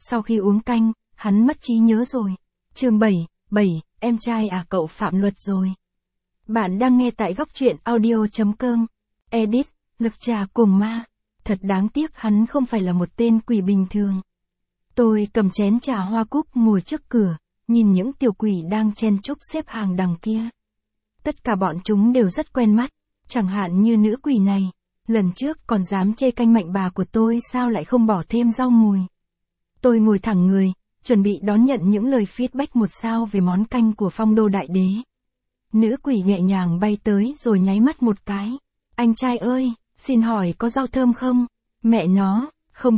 Sau khi uống canh, hắn mất trí nhớ rồi. Chương 7, em trai à cậu phạm luật rồi. Bạn đang nghe tại góc truyện audio.com. Edit, Lực Trà Cuồng Ma. Thật đáng tiếc hắn không phải là một tên quỷ bình thường. Tôi cầm chén trà hoa cúc ngồi trước cửa, nhìn những tiểu quỷ đang chen chúc xếp hàng đằng kia. Tất cả bọn chúng đều rất quen mắt, chẳng hạn như nữ quỷ này. Lần trước còn dám chê canh mạnh bà của tôi sao lại không bỏ thêm rau mùi. Tôi ngồi thẳng người, chuẩn bị đón nhận những lời feedback 1 sao về món canh của Phong Đô Đại Đế. Nữ quỷ nhẹ nhàng bay tới rồi nháy mắt một cái. Anh trai ơi, xin hỏi có rau thơm không? Mẹ nó, không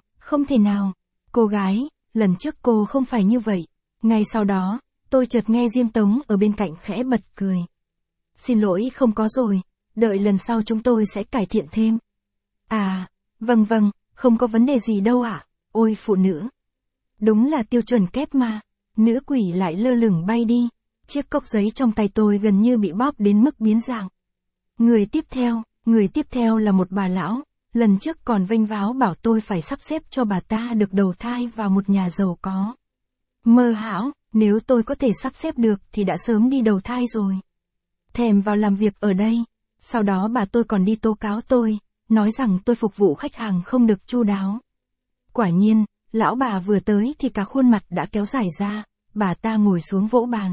thể nào. Cô gái, lần trước cô không phải như vậy. Ngay sau đó, tôi chợt nghe Diêm Tống ở bên cạnh khẽ bật cười. Xin lỗi không có rồi, đợi lần sau chúng tôi sẽ cải thiện thêm. À, vâng, không có vấn đề gì đâu ạ. Ôi phụ nữ. Đúng là tiêu chuẩn kép mà. Nữ quỷ lại lơ lửng bay đi. Chiếc cốc giấy trong tay tôi gần như bị bóp đến mức biến dạng. Người tiếp theo là một bà lão. Lần trước còn vênh váo bảo tôi phải sắp xếp cho bà ta được đầu thai vào một nhà giàu có. Mơ hão, nếu tôi có thể sắp xếp được thì đã sớm đi đầu thai rồi. Thèm vào làm việc ở đây. Sau đó bà tôi còn đi tố cáo tôi, nói rằng tôi phục vụ khách hàng không được chu đáo. Quả nhiên, lão bà vừa tới thì cả khuôn mặt đã kéo dài ra, bà ta ngồi xuống vỗ bàn.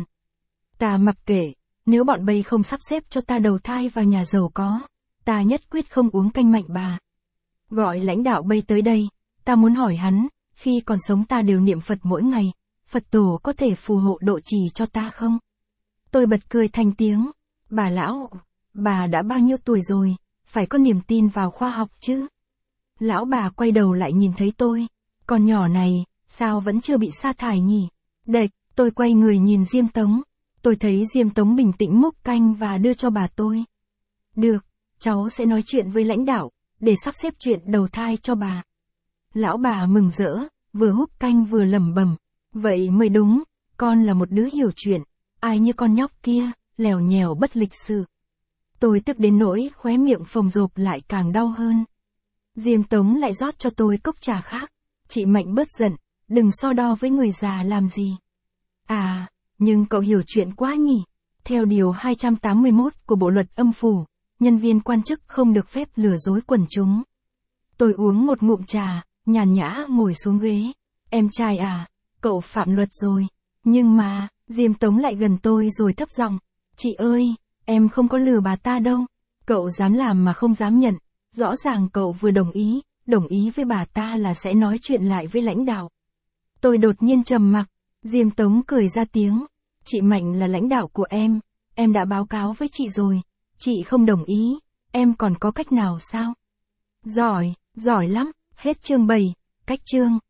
Ta mặc kệ, nếu bọn bây không sắp xếp cho ta đầu thai vào nhà giàu có, ta nhất quyết không uống canh mạnh bà. Gọi lãnh đạo bây tới đây, ta muốn hỏi hắn, khi còn sống ta đều niệm Phật mỗi ngày, Phật tổ có thể phù hộ độ trì cho ta không? Tôi bật cười thành tiếng. Bà lão, bà đã bao nhiêu tuổi rồi, phải có niềm tin vào khoa học chứ? Lão bà quay đầu lại nhìn thấy tôi. Con nhỏ này, sao vẫn chưa bị sa thải nhỉ? Đệch, tôi quay người nhìn Diêm Tống. Tôi thấy Diêm Tống bình tĩnh múc canh và đưa cho bà tôi. Được, cháu sẽ nói chuyện với lãnh đạo, để sắp xếp chuyện đầu thai cho bà. Lão bà mừng rỡ, vừa húp canh vừa lẩm bẩm. Vậy mới đúng, con là một đứa hiểu chuyện, ai như con nhóc kia, lèo nhèo bất lịch sự. Tôi tức đến nỗi khóe miệng phồng rộp lại càng đau hơn. Diêm Tống lại rót cho tôi cốc trà khác. Chị Mạnh bớt giận, đừng so đo với người già làm gì. À, nhưng cậu hiểu chuyện quá nhỉ. Theo điều 281 của Bộ luật Âm phủ, nhân viên quan chức không được phép lừa dối quần chúng. Tôi uống một ngụm trà, nhàn nhã ngồi xuống ghế. Em trai à, cậu phạm luật rồi. Nhưng mà, Diêm Tống lại gần tôi rồi thấp giọng. Chị ơi, em không có lừa bà ta đâu. Cậu dám làm mà không dám nhận. Rõ ràng cậu vừa đồng ý với bà ta là sẽ nói chuyện lại với lãnh đạo. Tôi đột nhiên trầm mặc. Diêm Tống cười ra tiếng. Chị Mạnh là lãnh đạo của em đã báo cáo với chị rồi. Chị không đồng ý, em còn có cách nào sao? Giỏi lắm. Hết chương 7, cách chương.